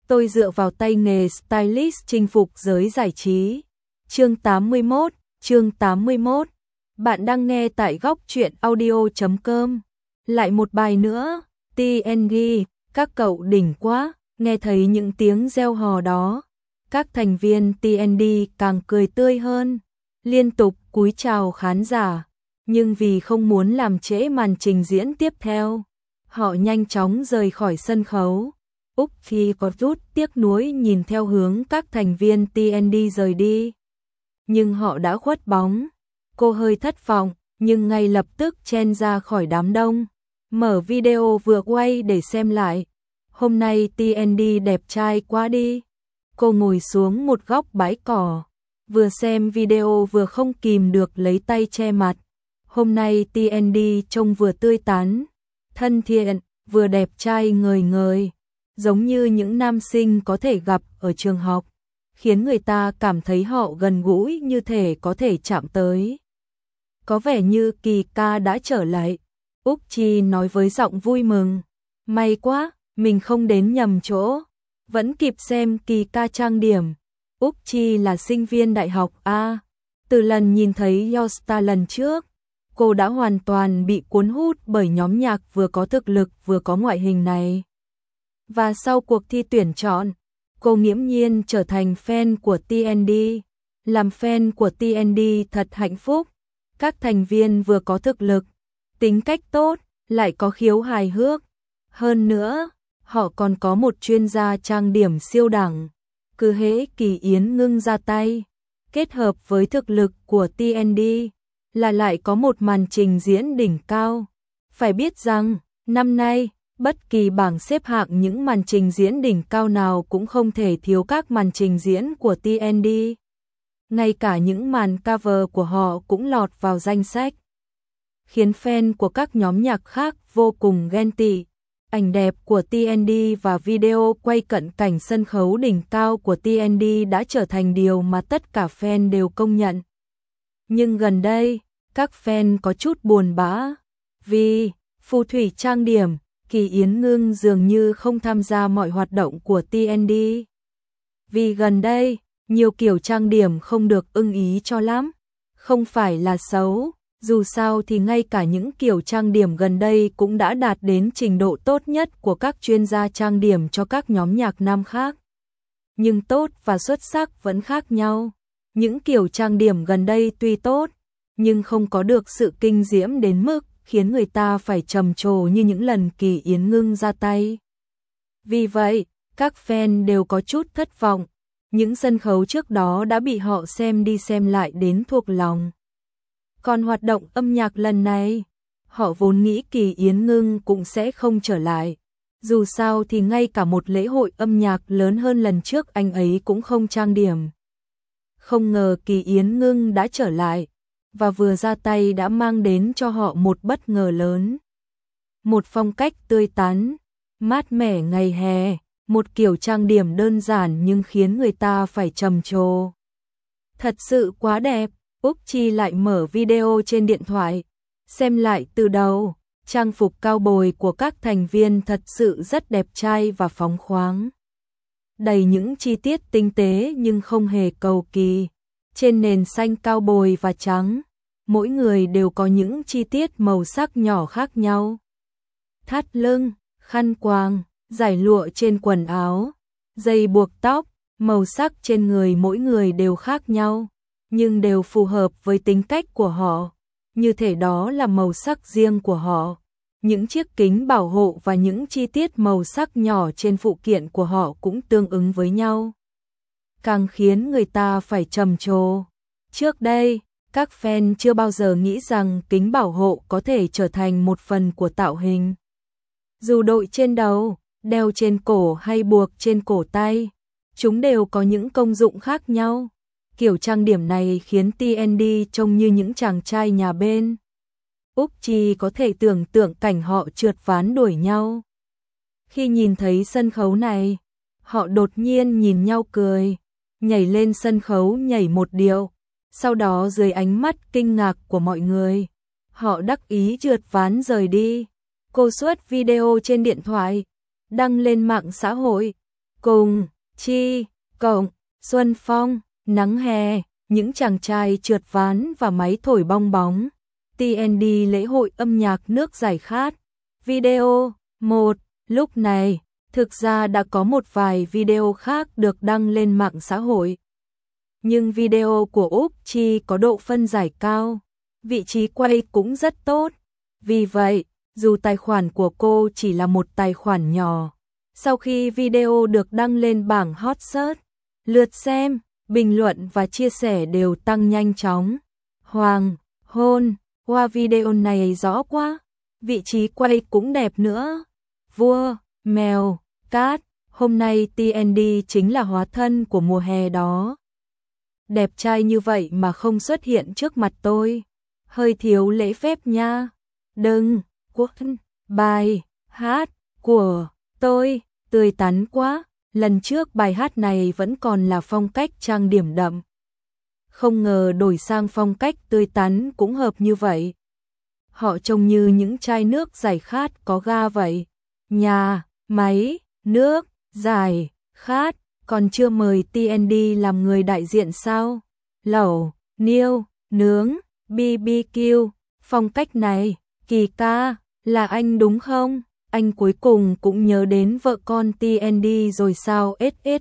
Tôi dựa vào tay nghề stylist chinh phục giới giải trí. Chương 81. Bạn đang nghe tại góc truyện audio.com. Lại một bài nữa, TNG, các cậu đỉnh quá. Nghe thấy những tiếng reo hò đó, các thành viên TND càng cười tươi hơn, liên tục cúi chào khán giả. Nhưng vì không muốn làm trễ màn trình diễn tiếp theo, họ nhanh chóng rời khỏi sân khấu. Úc Chi có chút tiếc nuối nhìn theo hướng các thành viên TND rời đi. Nhưng họ đã khuất bóng. Cô hơi thất vọng, nhưng ngay lập tức chen ra khỏi đám đông. Mở video vừa quay để xem lại. Hôm nay TND đẹp trai quá đi. Cô ngồi xuống một góc bãi cỏ. Vừa xem video vừa không kìm được lấy tay che mặt. Hôm nay TND trông vừa tươi tắn, thân thiện, vừa đẹp trai ngời ngời. Giống như những nam sinh có thể gặp ở trường học, khiến người ta cảm thấy họ gần gũi như thể có thể chạm tới. Có vẻ như Kỳ ca đã trở lại, Úc Chi nói với giọng vui mừng. May quá, mình không đến nhầm chỗ, vẫn kịp xem Kỳ ca trang điểm. Úc Chi là sinh viên đại học A. Từ lần nhìn thấy Yosta lần trước, cô đã hoàn toàn bị cuốn hút bởi nhóm nhạc vừa có thực lực vừa có ngoại hình này. Và sau cuộc thi tuyển chọn, cô nghiễm nhiên trở thành fan của TND. Làm fan của TND thật hạnh phúc. Các thành viên vừa có thực lực, tính cách tốt, lại có khiếu hài hước. Hơn nữa, họ còn có một chuyên gia trang điểm siêu đẳng. Cứ hễ Kỳ Yến Ngưng ra tay, kết hợp với thực lực của TND, là lại có một màn trình diễn đỉnh cao. Phải biết rằng, năm nay, bất kỳ bảng xếp hạng những màn trình diễn đỉnh cao nào cũng không thể thiếu các màn trình diễn của TND. Ngay cả những màn cover của họ cũng lọt vào danh sách, khiến fan của các nhóm nhạc khác vô cùng ghen tị. Ảnh đẹp của TND và video quay cận cảnh sân khấu đỉnh cao của TND đã trở thành điều mà tất cả fan đều công nhận. Nhưng gần đây, các fan có chút buồn bã, vì phù thủy trang điểm, Kỳ Yến Ngưng dường như không tham gia mọi hoạt động của TND. Vì gần đây, nhiều kiểu trang điểm không được ưng ý cho lắm. Không phải là xấu, dù sao thì ngay cả những kiểu trang điểm gần đây cũng đã đạt đến trình độ tốt nhất của các chuyên gia trang điểm cho các nhóm nhạc nam khác. Nhưng tốt và xuất sắc vẫn khác nhau. Những kiểu trang điểm gần đây tuy tốt, nhưng không có được sự kinh diễm đến mức khiến người ta phải trầm trồ như những lần Kỳ Yến Ngưng ra tay. Vì vậy, các fan đều có chút thất vọng. Những sân khấu trước đó đã bị họ xem đi xem lại đến thuộc lòng. Còn hoạt động âm nhạc lần này, họ vốn nghĩ Kỳ Yến Ngưng cũng sẽ không trở lại. Dù sao thì ngay cả một lễ hội âm nhạc lớn hơn lần trước anh ấy cũng không trang điểm. Không ngờ Kỳ Yến Ngưng đã trở lại, và vừa ra tay đã mang đến cho họ một bất ngờ lớn. Một phong cách tươi tắn, mát mẻ ngày hè, một kiểu trang điểm đơn giản nhưng khiến người ta phải trầm trồ. Thật sự quá đẹp. Úc Chi lại mở video trên điện thoại, xem lại từ đầu. Trang phục cao bồi của các thành viên thật sự rất đẹp trai và phóng khoáng, đầy những chi tiết tinh tế nhưng không hề cầu kỳ. Trên nền xanh cao bồi và trắng, mỗi người đều có những chi tiết màu sắc nhỏ khác nhau. Thắt lưng, khăn quàng, dải lụa trên quần áo, dây buộc tóc, màu sắc trên người mỗi người đều khác nhau, nhưng đều phù hợp với tính cách của họ, như thể đó là màu sắc riêng của họ. Những chiếc kính bảo hộ và những chi tiết màu sắc nhỏ trên phụ kiện của họ cũng tương ứng với nhau, càng khiến người ta phải trầm trồ. Trước đây, các fan chưa bao giờ nghĩ rằng kính bảo hộ có thể trở thành một phần của tạo hình. Dù đội trên đầu, đeo trên cổ hay buộc trên cổ tay, chúng đều có những công dụng khác nhau. Kiểu trang điểm này khiến TND trông như những chàng trai nhà bên. Úc Chi có thể tưởng tượng cảnh họ trượt ván đuổi nhau. Khi nhìn thấy sân khấu này, họ đột nhiên nhìn nhau cười, nhảy lên sân khấu nhảy một điệu. Sau đó dưới ánh mắt kinh ngạc của mọi người, họ đắc ý trượt ván rời đi. Cô xuất video trên điện thoại, đăng lên mạng xã hội. Cùng, Chi, Cộng, Xuân Phong, nắng hè, những chàng trai trượt ván và máy thổi bong bóng. TND lễ hội âm nhạc nước giải khát. Video 1. Lúc này, thực ra đã có một vài video khác được đăng lên mạng xã hội. Nhưng video của Úc Chi có độ phân giải cao, vị trí quay cũng rất tốt. Vì vậy, dù tài khoản của cô chỉ là một tài khoản nhỏ, sau khi video được đăng lên bảng hot search, lượt xem, bình luận và chia sẻ đều tăng nhanh chóng. Hoàng hôn, qua video này rõ quá, vị trí quay cũng đẹp nữa. Vua, mèo, cát, hôm nay TND chính là hóa thân của mùa hè đó. Đẹp trai như vậy mà không xuất hiện trước mặt tôi, hơi thiếu lễ phép nha. Đừng, quên, bài hát của tôi tươi tắn quá, lần trước bài hát này vẫn còn là phong cách trang điểm đậm. Không ngờ đổi sang phong cách tươi tắn cũng hợp như vậy. Họ trông như những chai nước giải khát có ga vậy. Nhà, máy, nước, giải, khát, còn chưa mời TND làm người đại diện sao? Lẩu, niêu, nướng, BBQ, phong cách này, Kỳ ca, là anh đúng không? Anh cuối cùng cũng nhớ đến vợ con TND rồi sao?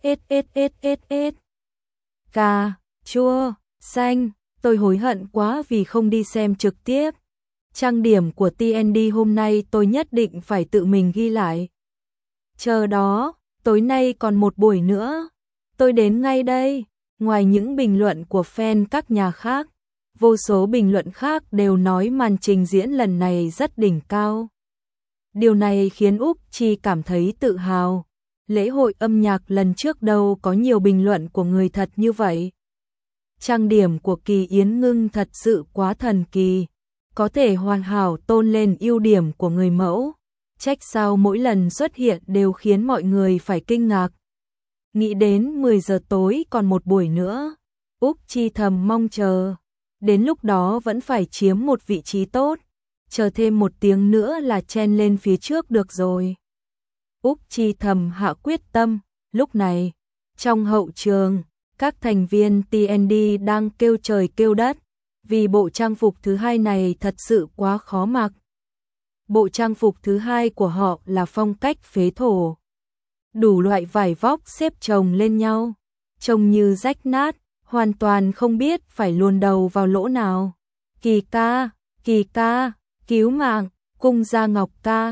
Cà, chua, xanh, tôi hối hận quá vì không đi xem trực tiếp. Trang điểm của TND hôm nay tôi nhất định phải tự mình ghi lại. Chờ đó, tối nay còn một buổi nữa. Tôi đến ngay đây. Ngoài những bình luận của fan các nhà khác, vô số bình luận khác đều nói màn trình diễn lần này rất đỉnh cao. Điều này khiến Úc Chi cảm thấy tự hào. Lễ hội âm nhạc lần trước đâu có nhiều bình luận của người thật như vậy. Trang điểm của Kỳ Yến Ngưng thật sự quá thần kỳ, có thể hoàn hảo tôn lên ưu điểm của người mẫu. Trách sao mỗi lần xuất hiện đều khiến mọi người phải kinh ngạc. Nghĩ đến 10 giờ tối còn một buổi nữa, Úc Chi thầm mong chờ. Đến lúc đó vẫn phải chiếm một vị trí tốt, chờ thêm một tiếng nữa là chen lên phía trước được rồi. Úc Chi thầm hạ quyết tâm. Lúc này, trong hậu trường, các thành viên TND đang kêu trời kêu đất, vì bộ trang phục thứ hai này thật sự quá khó mặc. Bộ trang phục thứ hai của họ là phong cách phế thổ. Đủ loại vải vóc xếp chồng lên nhau, trông như rách nát, hoàn toàn không biết phải luồn đầu vào lỗ nào. Kỳ ca, cứu mạng, cung gia ngọc ca,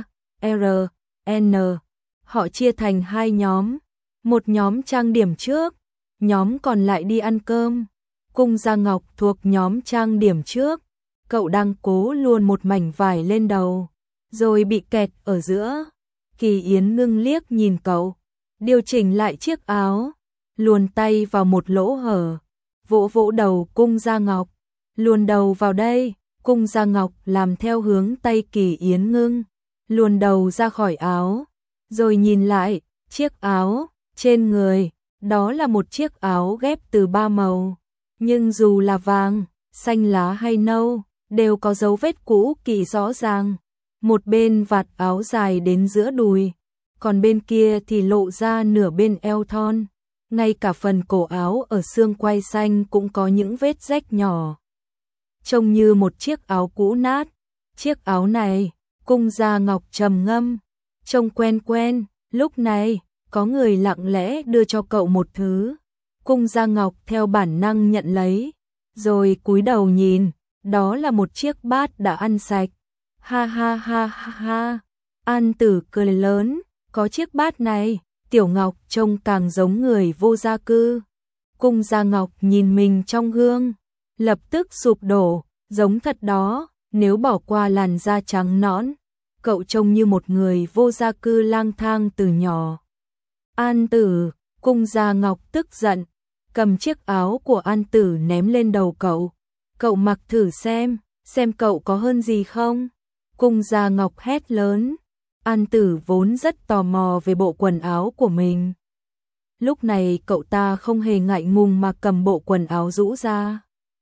N. Họ chia thành hai nhóm, một nhóm trang điểm trước, nhóm còn lại đi ăn cơm. Cung gia ngọc thuộc nhóm trang điểm trước, cậu đang cố luồn một mảnh vải lên đầu, rồi bị kẹt ở giữa. Kỳ Yến Ngưng liếc nhìn cậu, điều chỉnh lại chiếc áo, luồn tay vào một lỗ hở, vỗ vỗ đầu cung gia ngọc, luồn đầu vào đây. Cung gia ngọc làm theo hướng tay Kỳ Yến Ngưng, luồn đầu ra khỏi áo, rồi nhìn lại, chiếc áo trên người, đó là một chiếc áo ghép từ 3 màu, nhưng dù là vàng, xanh lá hay nâu, đều có dấu vết cũ kỹ rõ ràng. Một bên vạt áo dài đến giữa đùi, còn bên kia thì lộ ra nửa bên eo thon. Ngay cả phần cổ áo ở xương quai xanh cũng có những vết rách nhỏ, trông như một chiếc áo cũ nát. Chiếc áo này, cung gia ngọc trầm ngâm, trông quen quen. Lúc này, có người lặng lẽ đưa cho cậu một thứ. Cung gia ngọc theo bản năng nhận lấy, rồi cúi đầu nhìn, đó là một chiếc bát đã ăn sạch. Ha ha ha ha ha, An Tử cười lớn, có chiếc bát này, Tiểu Ngọc trông càng giống người vô gia cư. Cung gia ngọc nhìn mình trong gương, lập tức sụp đổ, giống thật đó, nếu bỏ qua làn da trắng nõn, cậu trông như một người vô gia cư lang thang từ nhỏ. An Tử, cung gia ngọc tức giận, cầm chiếc áo của An Tử ném lên đầu cậu. Cậu mặc thử xem cậu có hơn gì không? Cung gia ngọc hét lớn. An Tử vốn rất tò mò về bộ quần áo của mình. Lúc này cậu ta không hề ngại ngùng mà cầm bộ quần áo rũ ra,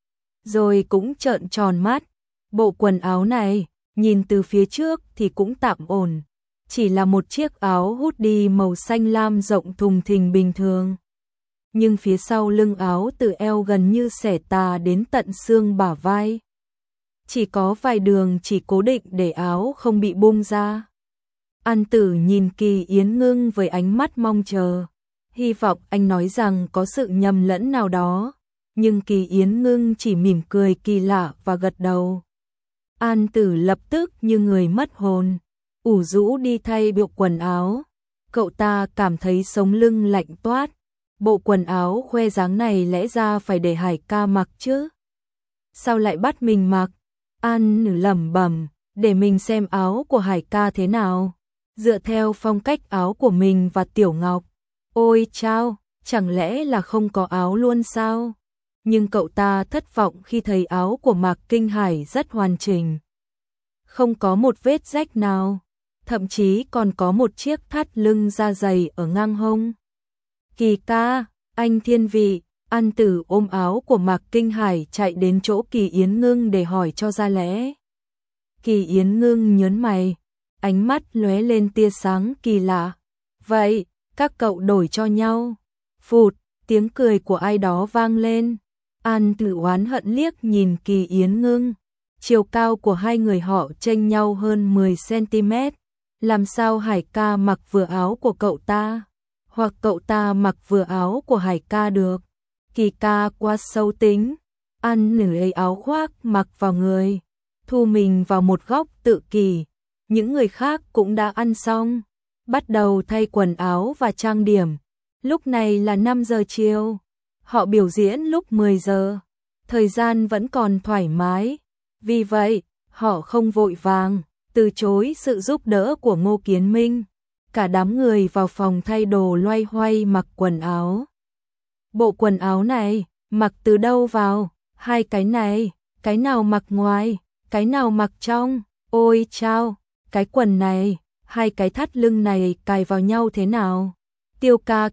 rồi cũng trợn tròn mắt. Bộ quần áo này, nhìn từ phía trước thì cũng tạm ổn, chỉ là một chiếc áo hoodie màu xanh lam rộng thùng thình bình thường. Nhưng phía sau lưng áo từ eo gần như xẻ tà đến tận xương bả vai. Chỉ có vài đường chỉ cố định để áo không bị bung ra. An Tử nhìn Kỳ Yến Ngưng với ánh mắt mong chờ, hy vọng anh nói rằng có sự nhầm lẫn nào đó, nhưng Kỳ Yến Ngưng chỉ mỉm cười kỳ lạ và gật đầu. An Tử lập tức như người mất hồn, ủ rũ đi thay bộ quần áo. Cậu ta cảm thấy sống lưng lạnh toát. Bộ quần áo khoe dáng này lẽ ra phải để Hải ca mặc chứ. Sao lại bắt mình mặc? An Tử lẩm bẩm, để mình xem áo của Hải ca thế nào. Dựa theo phong cách áo của mình và Tiểu Ngọc. Ôi chao, chẳng lẽ là không có áo luôn sao? Nhưng cậu ta thất vọng khi thấy áo của Mạc Kinh Hải rất hoàn chỉnh. Không có một vết rách nào, thậm chí còn có một chiếc thắt lưng da dày ở ngang hông. Kỳ ca, anh thiên vị. An Tử ôm áo của Mạc Kinh Hải chạy đến chỗ Kỳ Yến Ngưng để hỏi cho ra lẽ. Kỳ Yến Ngưng nhớn mày, ánh mắt lóe lên tia sáng kỳ lạ. Vậy, các cậu đổi cho nhau. Phụt, tiếng cười của ai đó vang lên. An Tử oán hận liếc nhìn Kỳ Yến Ngưng. Chiều cao của hai người họ chênh nhau hơn 10 cm. Làm sao Hải ca mặc vừa áo của cậu ta, hoặc cậu ta mặc vừa áo của Hải ca được. Kỳ ca quá xấu tính. An Tử lấy áo khoác mặc vào người, thu mình vào một góc tự kỷ. Những người khác cũng đã ăn xong, bắt đầu thay quần áo và trang điểm. Lúc này là 5 giờ chiều, họ biểu diễn lúc 10 giờ. Thời gian vẫn còn thoải mái, vì vậy họ không vội vàng từ chối sự giúp đỡ của Ngô Kiến Minh. Cả đám người vào phòng thay đồ loay hoay mặc quần áo. Bộ quần áo này, mặc từ đâu vào? Hai cái này, cái nào mặc ngoài, cái nào mặc trong? Ôi chao, cái quần này, hai cái thắt lưng này cài vào nhau thế nào? Tiêu ca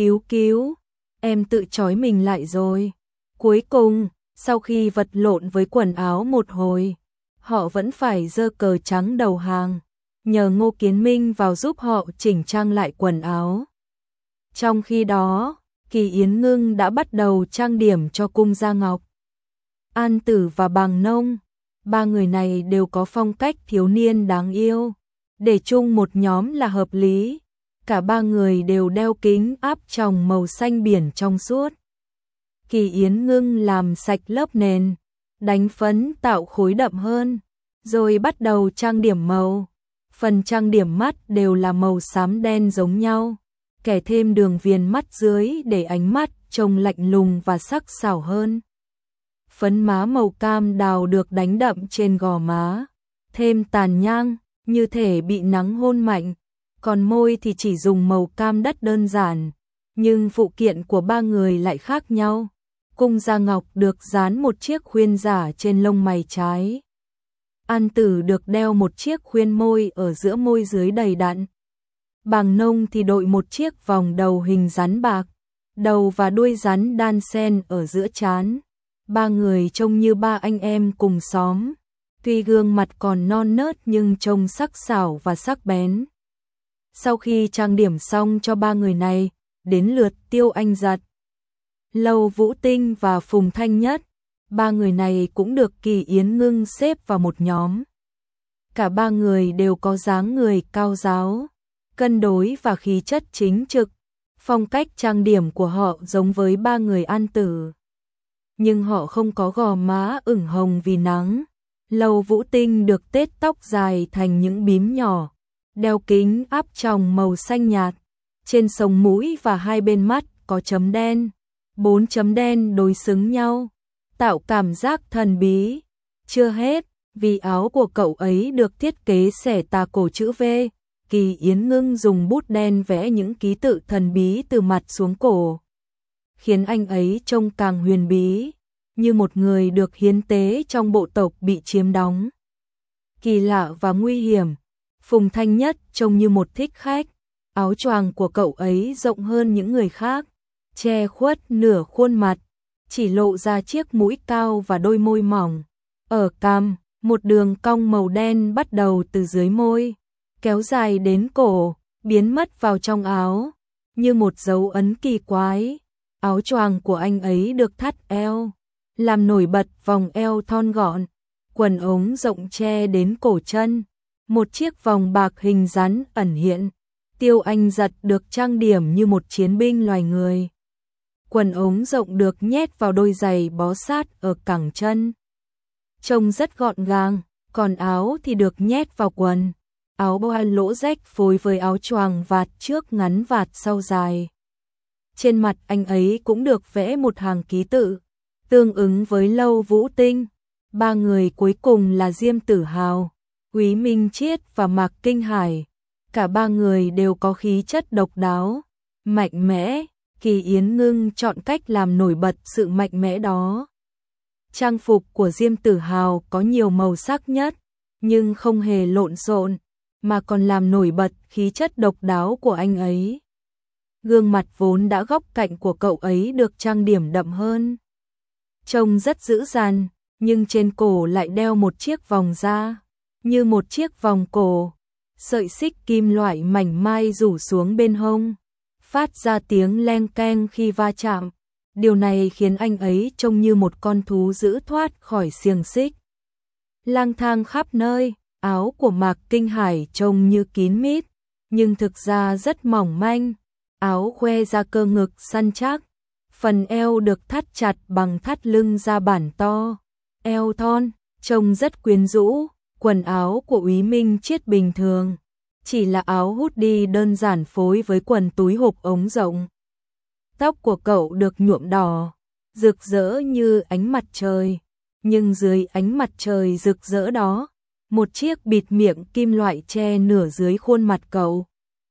cứu, em tự trói mình lại rồi. Cuối cùng, sau khi vật lộn với quần áo một hồi, họ vẫn phải giơ cờ trắng đầu hàng, nhờ Ngô Kiến Minh vào giúp họ chỉnh trang lại quần áo. Trong khi đó, Kỳ Yến Ngưng đã bắt đầu trang điểm cho Cung Gia Ngọc. An Tử và Bàng Nông, ba người này đều có phong cách thiếu niên đáng yêu, để chung một nhóm là hợp lý. Cả ba người đều đeo kính áp tròng màu xanh biển trong suốt. Kỳ Yến Ngưng làm sạch lớp nền, đánh phấn tạo khối đậm hơn, rồi bắt đầu trang điểm màu. Phần trang điểm mắt đều là màu xám đen giống nhau, kẻ thêm đường viền mắt dưới để ánh mắt trông lạnh lùng và sắc sảo hơn. Phấn má màu cam đào được đánh đậm trên gò má, thêm tàn nhang, như thể bị nắng hôn mạnh. Còn môi thì chỉ dùng màu cam đất đơn giản, nhưng phụ kiện của ba người lại khác nhau. Cung Gia Ngọc được dán một chiếc khuyên giả trên lông mày trái. An Tử được đeo một chiếc khuyên môi ở giữa môi dưới đầy đặn. Bàng Nông thì đội một chiếc vòng đầu hình rắn bạc, đầu và đuôi rắn đan xen ở giữa trán. Ba người trông như ba anh em cùng xóm, tuy gương mặt còn non nớt nhưng trông sắc sảo và sắc bén. Sau khi trang điểm xong cho ba người này, đến lượt Tiêu Anh Giật, Lâu Vũ Tinh và Phùng Thanh Nhất. Ba người này cũng được Kỳ Yến Ngưng xếp vào một nhóm. Cả ba người đều có dáng người cao ráo, cân đối và khí chất chính trực. Phong cách trang điểm của họ giống với ba người An Tử, nhưng họ không có gò má ửng hồng vì nắng. Lâu Vũ Tinh được tết tóc dài thành những bím nhỏ, đeo kính áp tròng màu xanh nhạt, trên sống mũi và hai bên mắt có chấm đen. 4 chấm đen đối xứng nhau, tạo cảm giác thần bí. Chưa hết, vì áo của cậu ấy được thiết kế xẻ tà cổ chữ V, Kỳ Yến Ngưng dùng bút đen vẽ những ký tự thần bí từ mặt xuống cổ, khiến anh ấy trông càng huyền bí, như một người được hiến tế trong bộ tộc bị chiếm đóng. Kỳ lạ và nguy hiểm. Phùng Thanh Nhất trông như một thích khách, áo choàng của cậu ấy rộng hơn những người khác, che khuất nửa khuôn mặt, chỉ lộ ra chiếc mũi cao và đôi môi mỏng. Ở cằm, một đường cong màu đen bắt đầu từ dưới môi, kéo dài đến cổ, biến mất vào trong áo, như một dấu ấn kỳ quái. Áo choàng của anh ấy được thắt eo, làm nổi bật vòng eo thon gọn, quần ống rộng che đến cổ chân, một chiếc vòng bạc hình rắn ẩn hiện. Tiêu Anh Giật được trang điểm như một chiến binh loài người. Quần ống rộng được nhét vào đôi giày bó sát ở cẳng chân, trông rất gọn gàng, còn áo thì được nhét vào quần. Áo boa lỗ rách phối với áo choàng vạt trước ngắn vạt sau dài. Trên mặt anh ấy cũng được vẽ một hàng ký tự, tương ứng với Lâu Vũ Tinh. Ba người cuối cùng là Diêm Tử Hào, Úy Minh Triết và Mạc Kinh Hải. Cả ba người đều có khí chất độc đáo, mạnh mẽ. Kỳ Yến Ngưng chọn cách làm nổi bật sự mạnh mẽ đó. Trang phục của Diêm Tử Hào có nhiều màu sắc nhất, nhưng không hề lộn xộn, mà còn làm nổi bật khí chất độc đáo của anh ấy. Gương mặt vốn đã góc cạnh của cậu ấy được trang điểm đậm hơn, trông rất dữ dằn, nhưng trên cổ lại đeo một chiếc vòng da, như một chiếc vòng cổ. Sợi xích kim loại mảnh mai rủ xuống bên hông, phát ra tiếng leng keng khi va chạm. Điều này khiến anh ấy trông như một con thú dữ thoát khỏi xiềng xích. Lang thang khắp nơi, áo của Mạc Kinh Hải trông như kín mít, nhưng thực ra rất mỏng manh. Áo khoe ra cơ ngực săn chắc, phần eo được thắt chặt bằng thắt lưng da bản to, eo thon, trông rất quyến rũ. Quần áo của Úy Minh Triết bình thường, chỉ là áo hoodie đơn giản phối với quần túi hộp ống rộng. Tóc của cậu được nhuộm đỏ, rực rỡ như ánh mặt trời, nhưng dưới ánh mặt trời rực rỡ đó, một chiếc bịt miệng kim loại che nửa dưới khuôn mặt cậu.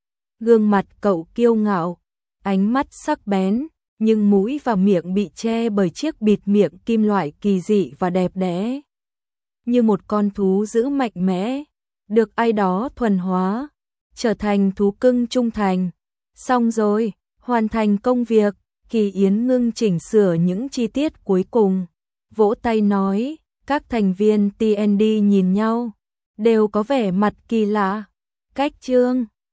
Gương mặt cậu kiêu ngạo, ánh mắt sắc bén, nhưng mũi và miệng bị che bởi chiếc bịt miệng kim loại kỳ dị và đẹp đẽ. Như một con thú dữ mạnh mẽ, được ai đó thuần hóa, trở thành thú cưng trung thành. Xong rồi, hoàn thành công việc, Kỳ Yến Ngưng chỉnh sửa những chi tiết cuối cùng, vỗ tay nói. Các thành viên TND nhìn nhau, đều có vẻ mặt kỳ lạ. Cách chương